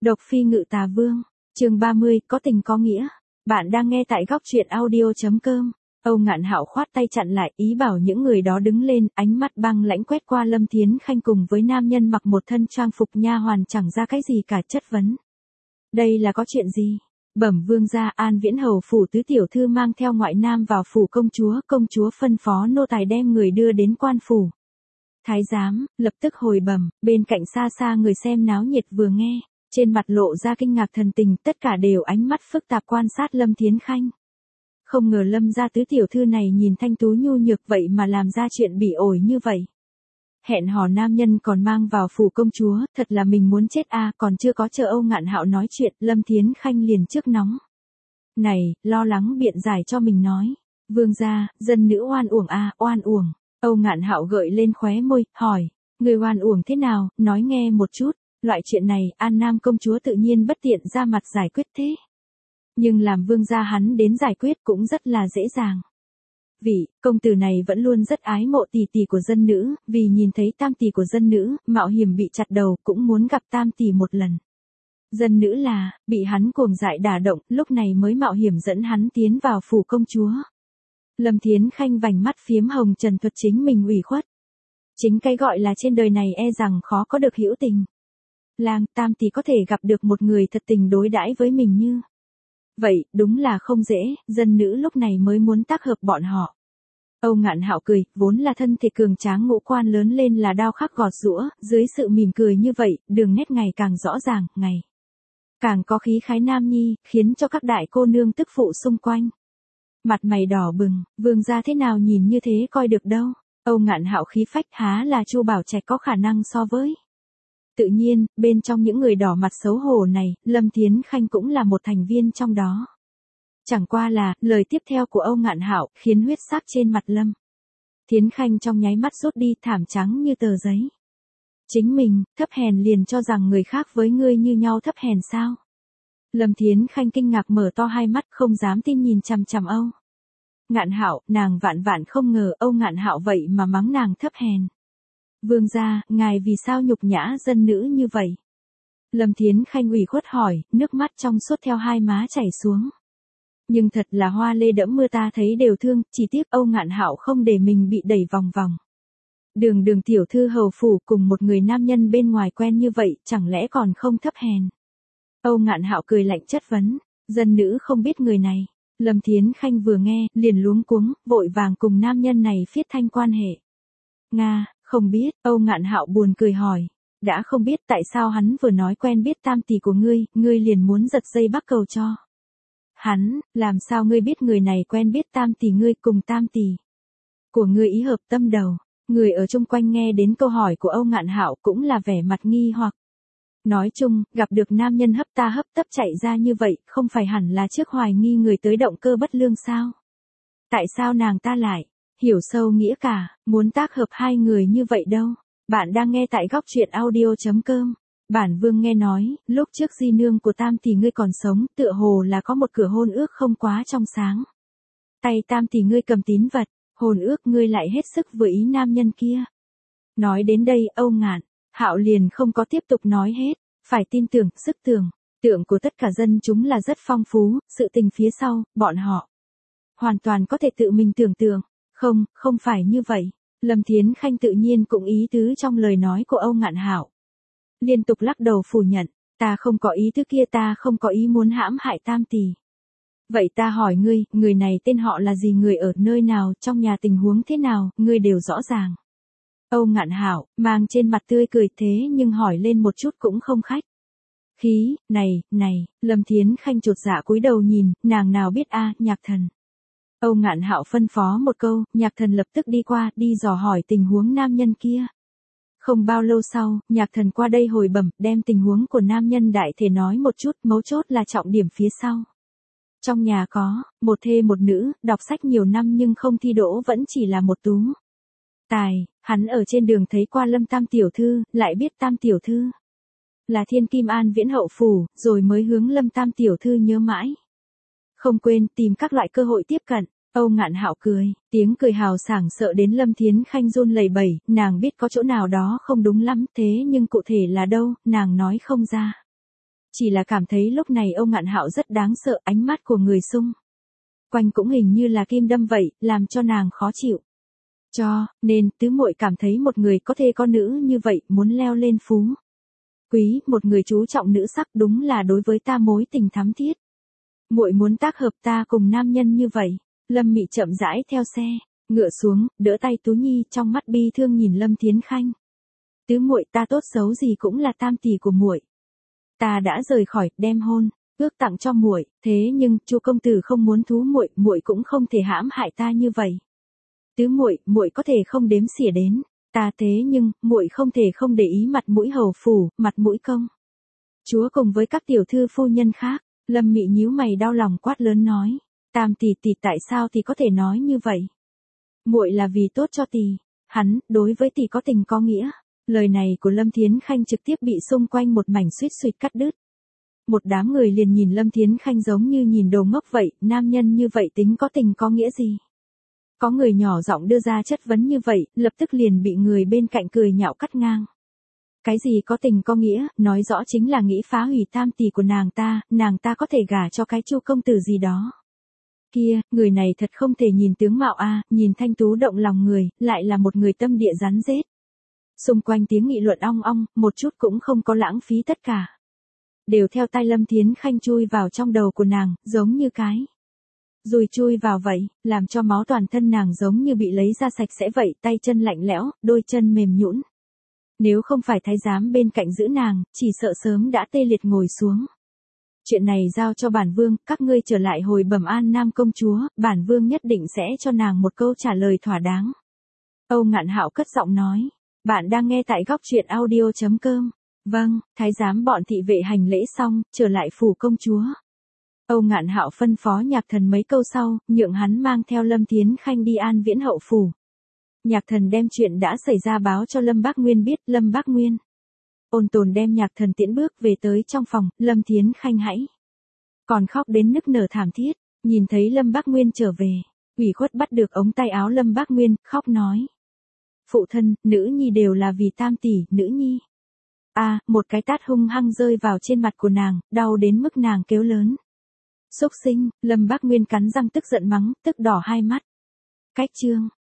Độc phi ngự tà vương, chương 30, có tình có nghĩa. Bạn đang nghe tại góc truyện audio.com. Âu Ngạn Hạo khoát tay chặn lại, ý bảo những người đó đứng lên, ánh mắt băng lãnh quét qua Lâm Thiến Khanh cùng với nam nhân mặc một thân trang phục nha hoàn chẳng ra cái gì cả, chất vấn. Đây là có chuyện gì? Bẩm vương gia, An Viễn Hầu phủ tứ tiểu thư mang theo ngoại nam vào phủ công chúa phân phó nô tài đem người đưa đến quan phủ. Thái giám lập tức hồi bẩm, bên cạnh xa xa người xem náo nhiệt vừa nghe, trên mặt lộ ra kinh ngạc thần tình, tất cả đều ánh mắt phức tạp quan sát Lâm Thiến Khanh. Không ngờ Lâm gia tứ tiểu thư này nhìn thanh tú nhu nhược vậy mà làm ra chuyện bỉ ổi như vậy. Hẹn hò nam nhân còn mang vào phủ công chúa, thật là mình muốn chết a. Còn chưa có chờ Âu Ngạn Hạo nói chuyện, Lâm Thiến Khanh liền trước nóng. Này, lo lắng biện giải cho mình nói. Vương gia, dân nữ oan uổng a, oan uổng. Âu Ngạn Hạo gợi lên khóe môi, hỏi, người oan uổng thế nào, nói nghe một chút. Loại chuyện này, An Nam công chúa tự nhiên bất tiện ra mặt giải quyết thế. Nhưng làm vương gia hắn đến giải quyết cũng rất là dễ dàng. Vị công tử này vẫn luôn rất ái mộ tỷ tỷ của dân nữ, vì nhìn thấy tam tỷ của dân nữ, mạo hiểm bị chặt đầu, cũng muốn gặp tam tỷ một lần. Dân nữ là, bị hắn cuồng dại đả động, lúc này mới mạo hiểm dẫn hắn tiến vào phủ công chúa. Lâm Thiến Khanh vành mắt phiếm hồng trần thuật chính mình ủy khuất. Chính cái gọi là trên đời này e rằng khó có được hữu tình. Lang, tam tỷ có thể gặp được một người thật tình đối đãi với mình như vậy, đúng là không dễ, dân nữ lúc này mới muốn tác hợp bọn họ. Âu Ngạn Hạo cười, vốn là thân thể cường tráng ngũ quan lớn lên là đao khắc gọt giũa, dưới sự mỉm cười như vậy, đường nét ngày càng rõ ràng, ngày càng có khí khái nam nhi, khiến cho các đại cô nương tức phụ xung quanh mặt mày đỏ bừng, vương gia thế nào nhìn như thế coi được đâu. Âu Ngạn Hạo khí phách, há là Chu Bảo Trạch có khả năng so với. Tự nhiên, bên trong những người đỏ mặt xấu hổ này, Lâm Thiến Khanh cũng là một thành viên trong đó. Chẳng qua là, lời tiếp theo của Âu Ngạn Hạo khiến huyết sắc trên mặt Lâm Thiến Khanh trong nháy mắt rút đi, thảm trắng như tờ giấy. Chính mình, thấp hèn liền cho rằng người khác với ngươi như nhau thấp hèn sao? Lâm Thiến Khanh kinh ngạc mở to hai mắt, không dám tin nhìn chằm chằm Âu Ngạn Hạo, nàng vạn vạn không ngờ Âu Ngạn Hạo vậy mà mắng nàng thấp hèn. Vương gia, ngài vì sao nhục nhã dân nữ như vậy? Lâm Thiến Khanh ủy khuất hỏi, nước mắt trong suốt theo hai má chảy xuống. Nhưng thật là hoa lê đẫm mưa ta thấy đều thương, chỉ tiếc Âu Ngạn Hạo không để mình bị đẩy vòng vòng. Đường tiểu thư hầu phủ cùng một người nam nhân bên ngoài quen như vậy, chẳng lẽ còn không thấp hèn? Âu Ngạn Hạo cười lạnh chất vấn, dân nữ không biết người này. Lâm Thiến Khanh vừa nghe, liền luống cuống, vội vàng cùng nam nhân này phiết thanh quan hệ. Nga, không biết, Âu Ngạn Hạo buồn cười hỏi. Đã không biết tại sao hắn vừa nói quen biết tam tỷ của ngươi liền muốn giật dây bắt cầu cho hắn, làm sao ngươi biết người này quen biết tam tỷ ngươi cùng tam tỷ của ngươi ý hợp tâm đầu. Người ở chung quanh nghe đến câu hỏi của Âu Ngạn Hạo cũng là vẻ mặt nghi hoặc. Nói chung, gặp được nam nhân hấp ta hấp tấp chạy ra như vậy, không phải hẳn là trước hoài nghi người tới động cơ bất lương sao? Tại sao nàng ta lại hiểu sâu nghĩa cả, muốn tác hợp hai người như vậy đâu? Bạn đang nghe tại góc truyện audio.com. Bản vương nghe nói, lúc trước di nương của tam tỷ ngươi còn sống, tựa hồ là có một cửa hôn ước không quá trong sáng. Tay tam tỷ ngươi cầm tín vật, hôn ước ngươi lại hết sức vừa ý nam nhân kia. Nói đến đây Âu Ngạn Hạo liền không có tiếp tục nói hết, phải tin tưởng, sức tưởng tượng của tất cả dân chúng là rất phong phú, sự tình phía sau, bọn họ hoàn toàn có thể tự mình tưởng tượng. Không phải như vậy. Lâm Thiến Khanh tự nhiên cũng ý tứ trong lời nói của Âu Ngạn Hạo. Liên tục lắc đầu phủ nhận, ta không có ý tứ kia, ta không có ý muốn hãm hại tam tỷ. Vậy ta hỏi ngươi, người này tên họ là gì, người ở nơi nào, trong nhà tình huống thế nào, ngươi đều rõ ràng. Âu Ngạn Hạo mang trên mặt tươi cười thế nhưng hỏi lên một chút cũng không khách khí. Này, Lâm Thiến Khanh chột dạ cúi đầu nhìn, nàng nào biết a, Nhạc Thần. Âu Ngạn Hạo phân phó một câu, Nhạc Thần lập tức đi qua, đi dò hỏi tình huống nam nhân kia. Không bao lâu sau, Nhạc Thần qua đây hồi bẩm, đem tình huống của nam nhân đại thể nói một chút, mấu chốt là trọng điểm phía sau. Trong nhà có một thê một nữ, đọc sách nhiều năm nhưng không thi đỗ, vẫn chỉ là một tú tài. Hắn ở trên đường thấy qua Lâm tam tiểu thư, lại biết tam tiểu thư là thiên kim An Viễn hậu phủ, rồi mới hướng Lâm tam tiểu thư nhớ mãi. Không quên tìm các loại cơ hội tiếp cận. Âu Ngạn Hạo cười, tiếng cười hào sảng sợ đến Lâm Thiến Khanh run lẩy bẩy, nàng biết có chỗ nào đó không đúng lắm, thế nhưng cụ thể là đâu, nàng nói không ra. Chỉ là cảm thấy lúc này Âu Ngạn Hạo rất đáng sợ, ánh mắt của người xung quanh cũng hình như là kim đâm vậy, làm cho nàng khó chịu. Cho nên tứ muội cảm thấy một người có thê có nữ như vậy muốn leo lên phú quý, một người chú trọng nữ sắc đúng là đối với ta mối tình thắm thiết. Muội muốn tác hợp ta cùng nam nhân như vậy. Lâm Mị chậm rãi theo xe, ngựa xuống, đỡ tay Tú Nhi, trong mắt bi thương nhìn Lâm Thiến Khanh. Tứ muội, ta tốt xấu gì cũng là tam tỷ của muội. Ta đã rời khỏi, đem hôn ước tặng cho muội, thế nhưng Chu công tử không muốn thú muội, muội cũng không thể hãm hại ta như vậy. Tứ muội, muội có thể không đếm xỉa đến ta, thế nhưng muội không thể không để ý mặt mũi hầu phủ, mặt mũi công chúa cùng với các tiểu thư phu nhân khác. Lâm Mị nhíu mày đau lòng quát lớn nói, tam tỷ tỷ tại sao thì có thể nói như vậy? Muội là vì tốt cho tỷ, hắn đối với tỷ có tình có nghĩa. Lời này của Lâm Thiến Khanh trực tiếp bị xung quanh một mảnh suýt suýt cắt đứt. Một đám người liền nhìn Lâm Thiến Khanh giống như nhìn đồ ngốc vậy, nam nhân như vậy tính có tình có nghĩa gì? Có người nhỏ giọng đưa ra chất vấn như vậy, lập tức liền bị người bên cạnh cười nhạo cắt ngang. Cái gì có tình có nghĩa, nói rõ chính là nghĩ phá hủy tam tỷ của nàng ta có thể gả cho cái Chu công tử gì đó. Kia, người này thật không thể nhìn tướng mạo nhìn thanh tú động lòng người, lại là một người tâm địa rắn rết. Xung quanh tiếng nghị luận ong ong, một chút cũng không có lãng phí, tất cả đều theo tay Lâm Thiến Khanh chui vào trong đầu của nàng, giống như cái dùi chui vào vậy, làm cho máu toàn thân nàng giống như bị lấy ra sạch sẽ vậy, tay chân lạnh lẽo, đôi chân mềm nhũn. Nếu không phải thái giám bên cạnh giữ nàng, chỉ sợ sớm đã tê liệt ngồi xuống. Chuyện này giao cho bản vương, các ngươi trở lại hồi bẩm An Nam công chúa, bản vương nhất định sẽ cho nàng một câu trả lời thỏa đáng. Âu Ngạn Hạo cất giọng nói, bạn đang nghe tại góc truyện audio.com. Vâng, thái giám bọn thị vệ hành lễ xong, trở lại phủ công chúa. Âu Ngạn Hạo phân phó Nhạc Thần mấy câu sau, nhượng hắn mang theo Lâm Thiến Khanh đi An Viễn hậu phủ. Nhạc Thần đem chuyện đã xảy ra báo cho Lâm Bác Nguyên biết. Lâm Bác Nguyên ôn tồn đem Nhạc Thần tiễn bước về tới trong phòng. Lâm Thiến Khanh hãy còn khóc đến nức nở thảm thiết, nhìn thấy Lâm Bác Nguyên trở về, ủy khuất bắt được ống tay áo Lâm Bác Nguyên, khóc nói, phụ thân, nữ nhi đều là vì tam tỷ, nữ nhi. Một cái tát hung hăng rơi vào trên mặt của nàng, đau đến mức nàng kêu lớn. Xúc sinh, Lâm Bác Nguyên cắn răng tức giận mắng, tức đỏ hai mắt. Cách chương